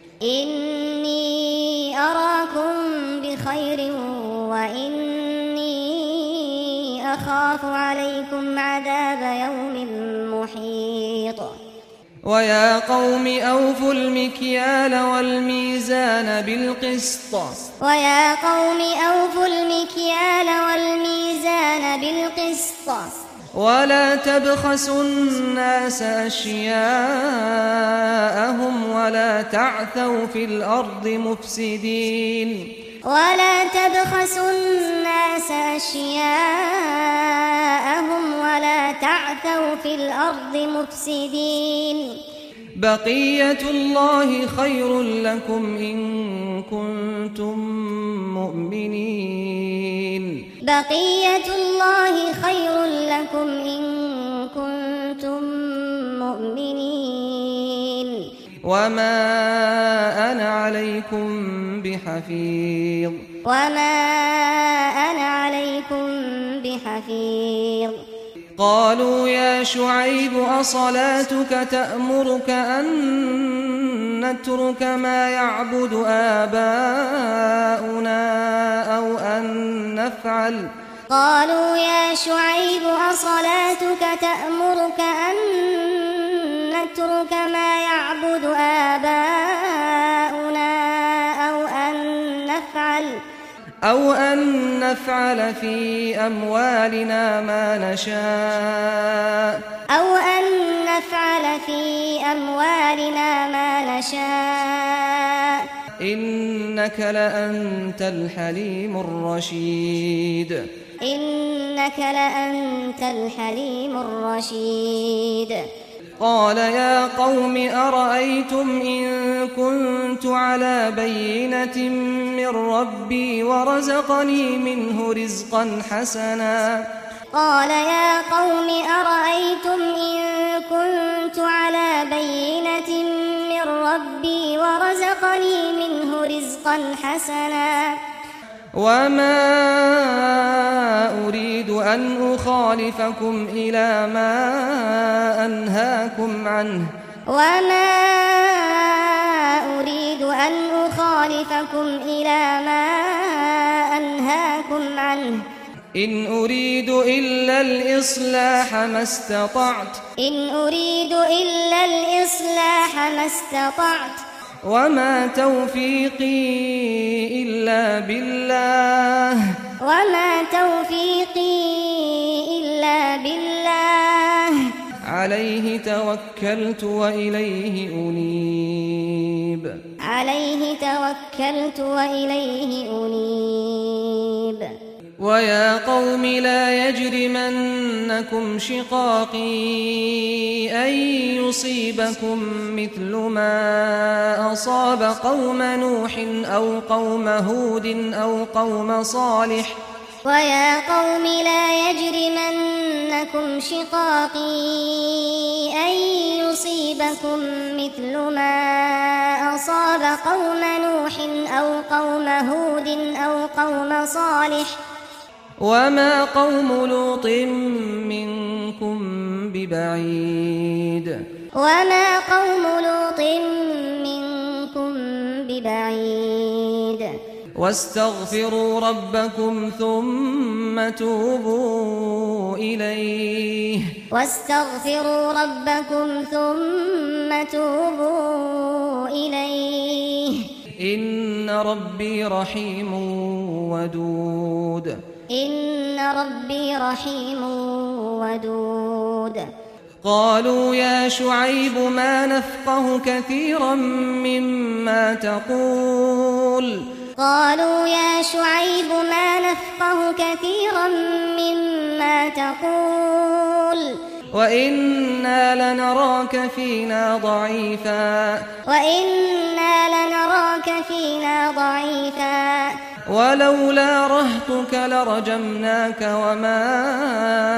إني أراكم بخير وإني أخاف عليكم عذاب يوم محيط ويا قوم أوفوا المكيال والميزان بالقسط ويا قوم أوفوا المكيال والميزان بالقسط ولا تبخسوا الناس أشياءهم ولا تعثوا في الأرض مفسدين ولا تبخسوا الناس أشياءهم ولا تعثوا في الأرض مفسدين بقية الله خير لكم إن كنتم مؤمنين بقية الله خير لكم إن كنتم مؤمنين وما أنا عليكم بحفيظ وما أنا عليكم بحفيظ قالوا يا شعيب أصلاتك تأمرك أن نترك ما يعبد آباؤنا أو أن نفعل قالوا يا شعيب أصلاتك تأمرك أن نترك ما يعبد آباؤنا أو أن نفعل أو أن نفعل في أموالنا ما نشاء أو أن نفعل في أموالنا ما نشاء إنك لأنت الحليم الرشيد إنك لأنت الحليم الرشيد قال يا قوم أرأيتم إن كنت على بينة من ربي ورزقني منه رزقا حسنا قال يا قوم أرأيتم إن كنت على بينة من ربي ورزقني منه رزقا حسنا وما أريد أن أخالفكم إلى ما أنهاكم عنه وما أريد أن أخالفكم إلى ما أنهاكم عنه إن أريد إلا الإصلاح ما استطعت إن أريد إلا الإصلاح ما استطعت وما توفيقي إلا بالله وما توفيقي إلا بالله عليه توكلت وإليه أنيب عليه توكلت وإليه أنيب ويا قوم لا يجرمنكم شقاقي أن يصيبكم مثل ما أصاب قوم نوح أو قوم هود أو قوم صالح ويا قوم لا يجرمنكم شقاقي أن يصيبكم مثل ما أصاب قوم نوح أو قوم هود أو قوم صالح وما قوم لوط منكم ببعيد وما قوم لوط منكم ببعيد واستغفروا ربكم ثم توبوا إليه واستغفروا ربكم ثم توبوا إليه إن ربي رحيم ودود إن ربي رحيم ودود قالوا يا شعيب ما نفقه كثيرا مما تقول قالوا يا شعيب ما نفقه كثيرا مما تقول وإنا لنراك فينا ضعيفا وإنا لنراك فينا ضعيفا ولولا رهطك لرجمناك وما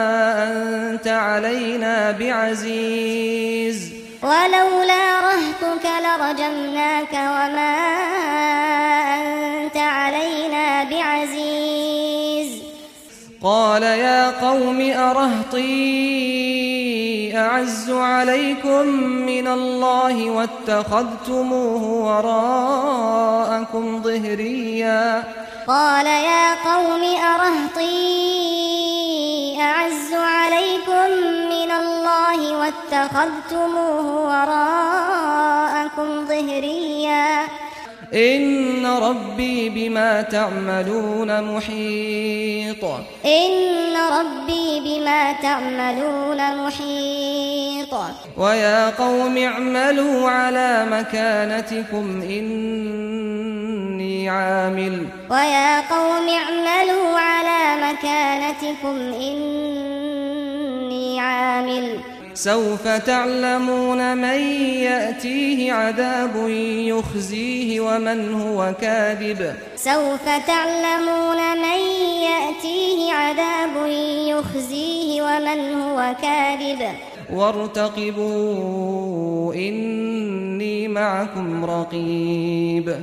أنت علينا بعزيز ولولا رهطك لرجمناك وما أنت علينا بعزيز قال يا قوم أرهطي أعز عليكم من الله واتخذتموه وراءكم ظهريا قال يا قوم أرهطي أعز عليكم من الله واتخذتموه وراءكم ظهريا إن ربي بما تعملون محيط إن ربي بما تعملون محيط ويا قوم اعملوا على مكانتكم إني عامل ويا قوم اعملوا على مكانتكم إني عامل سوف تعلمون من يأتيه عذاب يخزيه ومن هو كاذب سوف تعلمون من يأتيه عذاب يخزيه ومن هو كاذب وارتقبوا إني معكم رقيب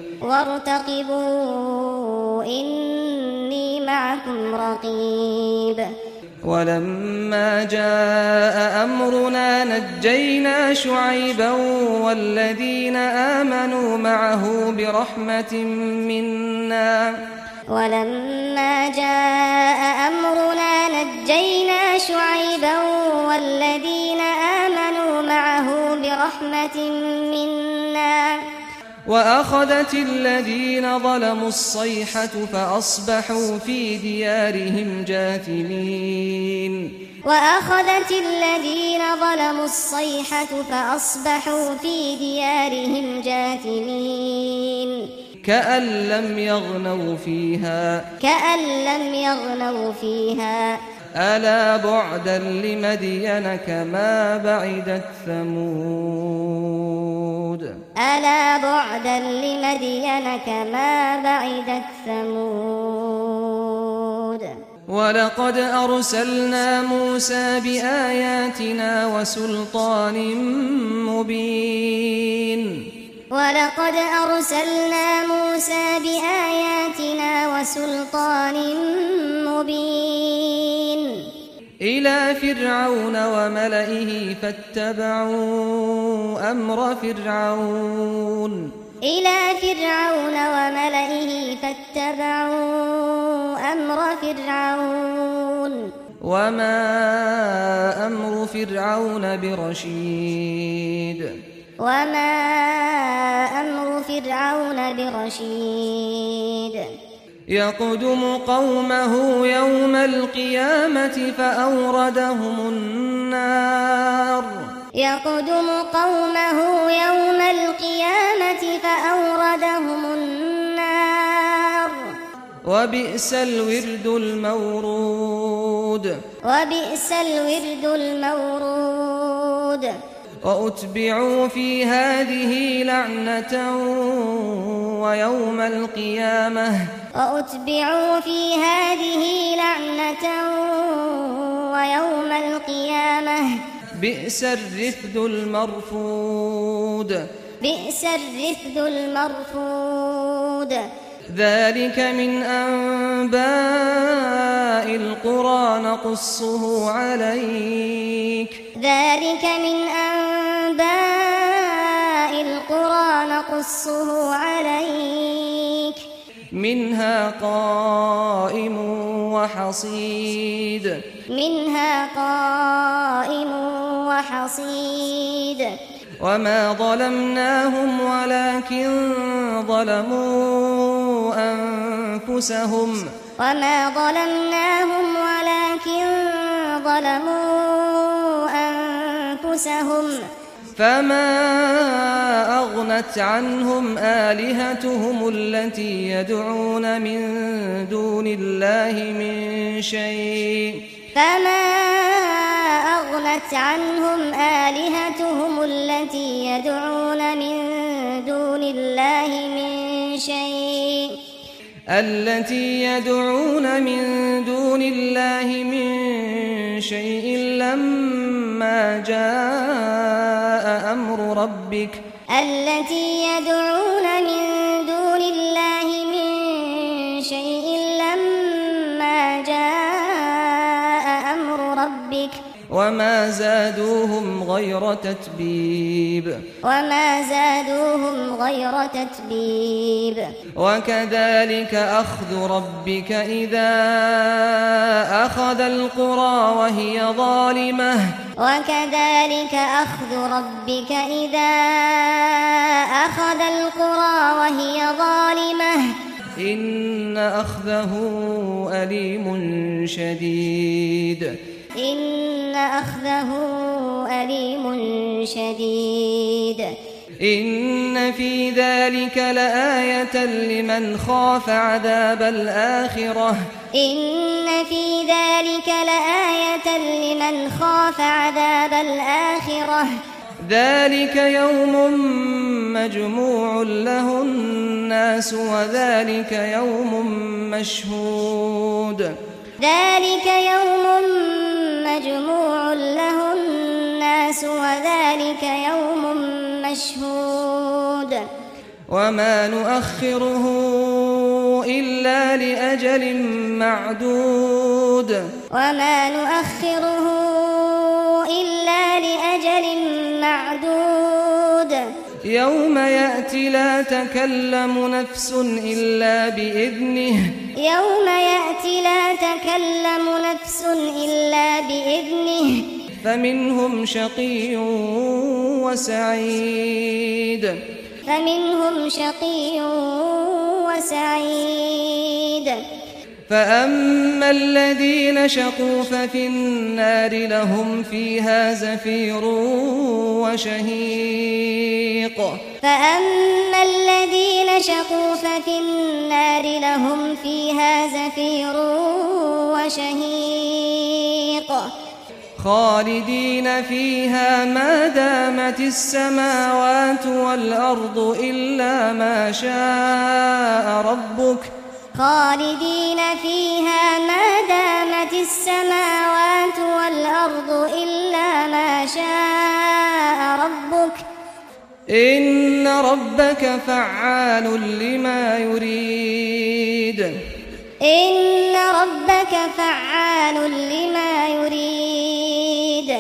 وارتقبوا إني معكم رقيب ولما جاء أمرنا نجينا شعيبا والذين آمنوا معه برحمة منا ولما جاء أمرنا نجينا شعيبا والذين آمنوا معه برحمة منا وأخذت الذين ظلموا الصيحة فأصبحوا في ديارهم جاثمين وأخذت الذين ظلموا الصيحة فأصبحوا في ديارهم جاثمين كأن لم يغنوا فيها كأن لم يغنوا فيها ألا بعدا لمدين كما بعدت ثمود ألا بعدا لمدين كما بعدت ثمود ولقد أرسلنا موسى بآياتنا وسلطان مبين ولقد أرسلنا موسى بآياتنا وسلطان مبين إلى فرعون وملئه فاتبعوا أمر فرعون إلى فرعون وملئه فاتبعوا أمر فرعون وما أمر فرعون برشيد وما أمر فرعون برشيد يقدم قومه يوم القيامة فأوردهم النار يقدم قومه يوم القيامة فأوردهم النار وبئس الورد المورود وبئس الورد المورود وأتبعوا في هذه لعنة ويوم القيامة وأتبعوا في هذه لعنة ويوم القيامة بئس الرفد المرفود بئس الرفد المرفود ذلك من أنباء القرى نقصه عليك ذلك من أنباء القرى نقصه عليك منها قائم وحصيد منها قائم وحصيد وما ظلمناهم ولكن ظلموا أنفسهم وما ظلمناهم ولكن ظلموا أنفسهم فما أغنت عنهم آلهتهم التي يدعون من دون الله من شيء فما أغنت عنهم آلهتهم التي يدعون من دون الله من شيء التي يدعون من دون الله من شيء لما جاء أمر ربك التي يدعون من دون الله من شيء لما جاء أمر ربك وما زادوهم غير تتبيب وما زادوهم غير تتبيب وكذلك أخذ ربك إذا أخذ القرى وهي ظالمة وكذلك أخذ ربك إذا أخذ القرى وهي ظالمة إن أخذه أليم شديد إن أخذه أليم شديد إن في ذلك لآية لمن خاف عذاب الآخرة إن في ذلك لآية لمن خاف عذاب الآخرة ذلك يوم مجموع له الناس وذلك يوم مشهود ذلك يوم مجموع له الناس وذلك يوم مشهود وما نؤخره إلا لأجل معدود وما نؤخره إلا لأجل معدود يوم يأتي لا تكلم نفس إلا بإذنه يوم يأتي لا تكلم نفس إلا بإذنه فمنهم شقي وسعيد فمنهم شقي وسعيد فأما الذين شقوا ففي النار لهم فيها زفير وشهيق فأما الذين شقوا ففي النار لهم فيها زفير وشهيق خالدين فيها ما دامت السماوات والأرض إلا ما شاء ربك خالدين فيها ما دامت السماوات والأرض إلا ما شاء ربك إن ربك فعال لما يريد إن ربك فعال لما يريد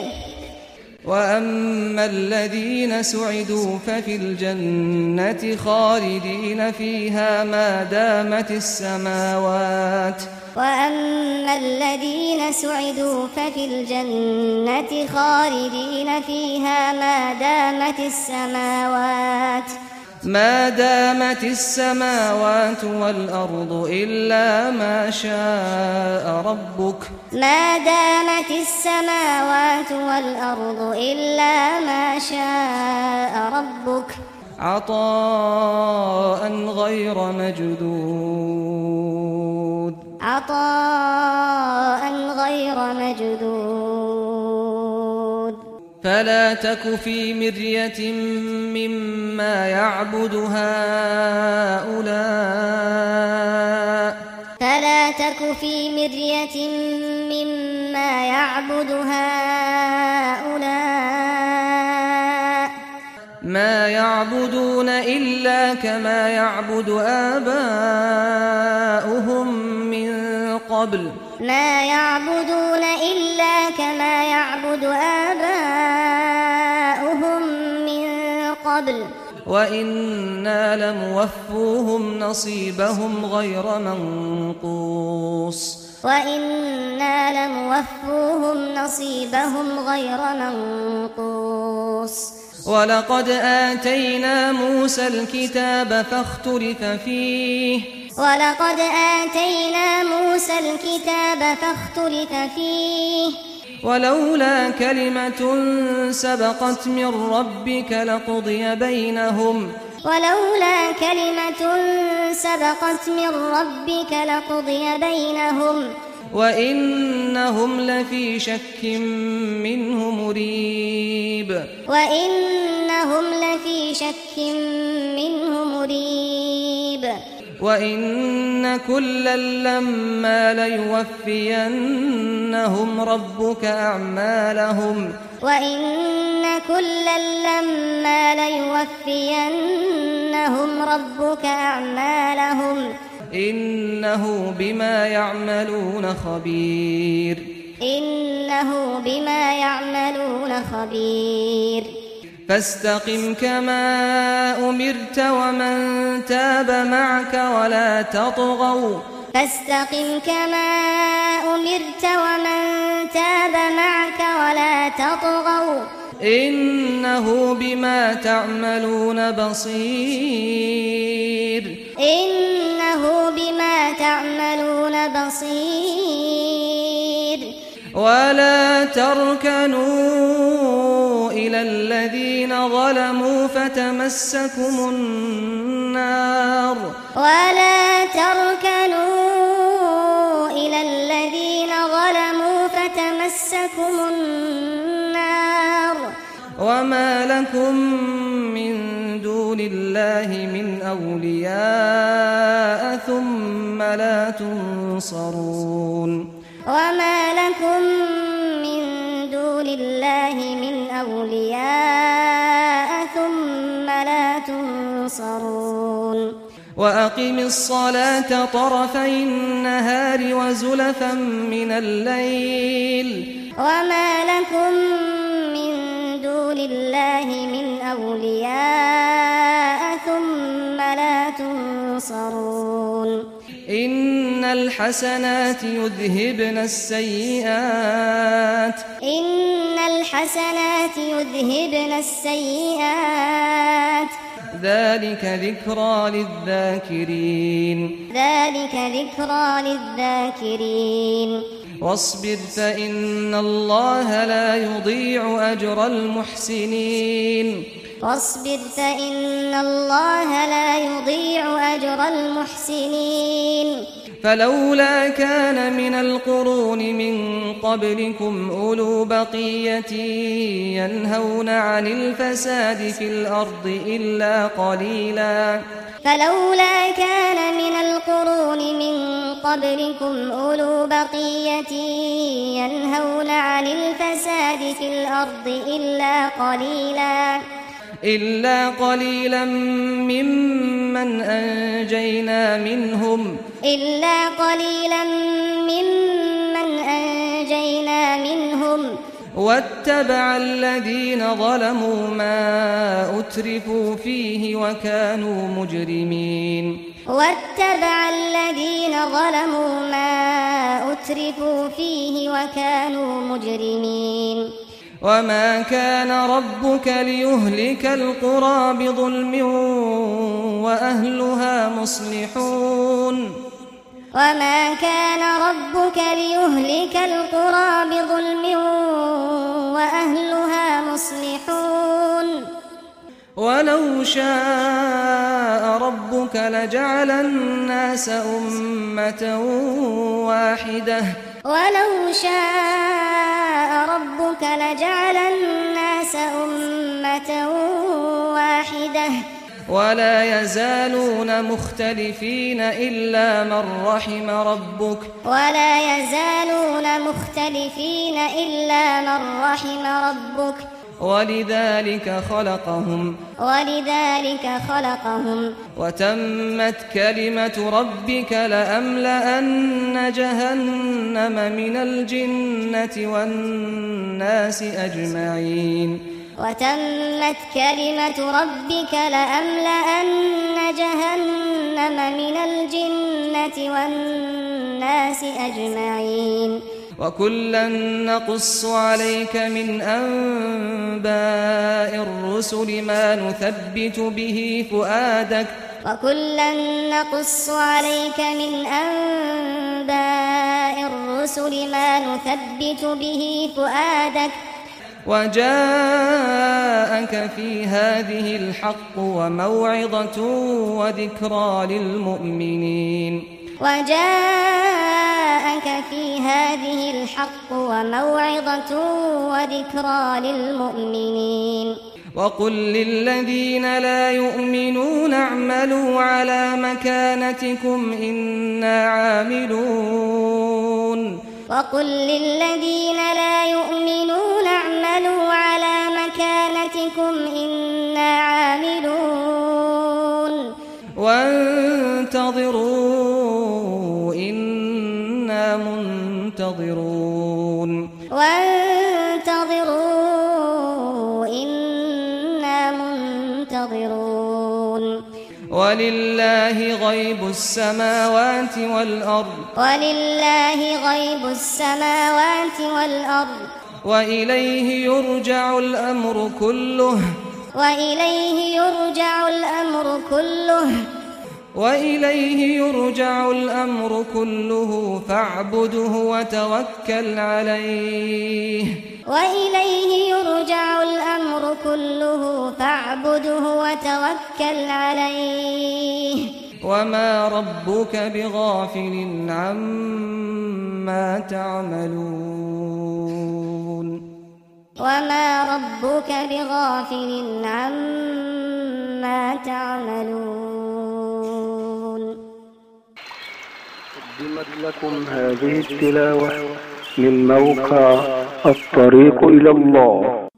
وأما الذين سعدوا ففي الجنة خالدين فيها ما دامت السماوات وأما الذين سعدوا ففي الجنة خالدين فيها ما دامت السماوات ما دامت السماوات والأرض إلا ما شاء ربك ما دامت السماوات والأرض إلا ما شاء ربك عطاء غير مجدود عطاء غير مجدود فلا تك في مرية مما يعبد هؤلاء فلا تك في مرية مما يعبد هؤلاء ما يعبدون إلا كما يعبد آباؤهم من قبل ما يعبدون إلا كما يعبد آباؤهم من قبل وإنا لموفوهم نصيبهم غير منقوص وإنا لموفوهم نصيبهم غير منقوص ولقد آتينا موسى الكتاب فاختلف فيه ولقد آتينا موسى الكتاب فاختلف فيه ولولا كلمة سبقت من ربك لقضي بينهم ولولا كلمة سبقت من ربك لقضي بينهم وإنهم لفي شك منه مريب وإنهم لفي شك منه مريب وإن كلا لما ليوفينهم ربك أعمالهم وإن كلا لما ليوفينهم ربك أعمالهم إنه بما يعملون خبير إنه بما يعملون خبير فاستقم كما أمرت ومن تاب معك ولا تطغوا فاستقم كما أمرت ومن تاب معك ولا تطغوا إنه بما تعملون بصير إنه بما تعملون بصير ولا تركنوا إلى الذين ظلموا فتمسكم النار ولا تركنوا إلى الذين ظلموا فتمسكم النار وما لكم من دون الله من أولياء ثم لا تنصرون وما لكم من دون الله من أولياء ثم لا تنصرون وأقم الصلاة طرفي النهار وزلفا من الليل وما لكم من دون الله من أولياء ثم لا تنصرون إن الحسنات يذهبن السيئات إن الحسنات يذهبن السيئات ذلك ذكرى للذاكرين ذلك ذكرى للذاكرين واصبر فإن الله لا يضيع أجر المحسنين واصبر فإن الله لا يضيع أجر المحسنين فلولا كان من القرون من قبلكم أولو بقية ينهون عن الفساد في الأرض إلا قليلا فلولا كان من القرون من قبلكم أولو بقية ينهون عن الفساد في الأرض إلا قليلا إلا قليلا ممن أنجينا منهم إلا قليلا ممن أنجينا منهم واتبع الذين ظلموا ما أترفوا فيه وكانوا مجرمين واتبع الذين ظلموا ما أترفوا فيه وكانوا مجرمين وما كان ربك ليهلك القرى بظلم وأهلها مصلحون وما كان ربك ليهلك القرى بظلم وأهلها مصلحون ولو شاء ربك لجعل الناس أمة واحدة ولو شاء ربك لجعل الناس أمة واحدة ولا يزالون مختلفين إلا من رحم ربك ولا يزالون مختلفين إلا من رحم ربك ولذلك خلقهم ولذلك خلقهم وتمت كلمة ربك لأملأن جهنم من الجنة والناس أجمعين وتمت كلمة ربك لأملأن جهنم من الجنة والناس أجمعين وكلا نقص عليك من أنباء الرسل ما نثبت به فؤادك وكلا نقص عليك من أنباء الرسل ما نثبت به فؤادك وجاءك في هذه الحق وموعظة وذكرى للمؤمنين وجاءك في هذه الحق وموعظة وذكرى للمؤمنين وقل للذين لا يؤمنون اعملوا على مكانتكم إنا عاملون وقل للذين لا يؤمنون اعملوا على مكانتكم إنا عاملون وانتظروا إنا منتظرون وانتظروا إنا منتظرون ولله غيب السماوات والأرض ولله غيب السماوات والأرض وإليه يرجع الأمر كله وإليه يرجع الأمر كله وإليه يرجع الأمر كله فاعبده وتوكل عليه وإليه يرجع الأمر كله فاعبده وتوكل عليه وما ربك بغافل عما تعملون وما ربك بغافل عما تعملون. قدمت لكم هذه التلاوة من موقع الطريق إلى الله.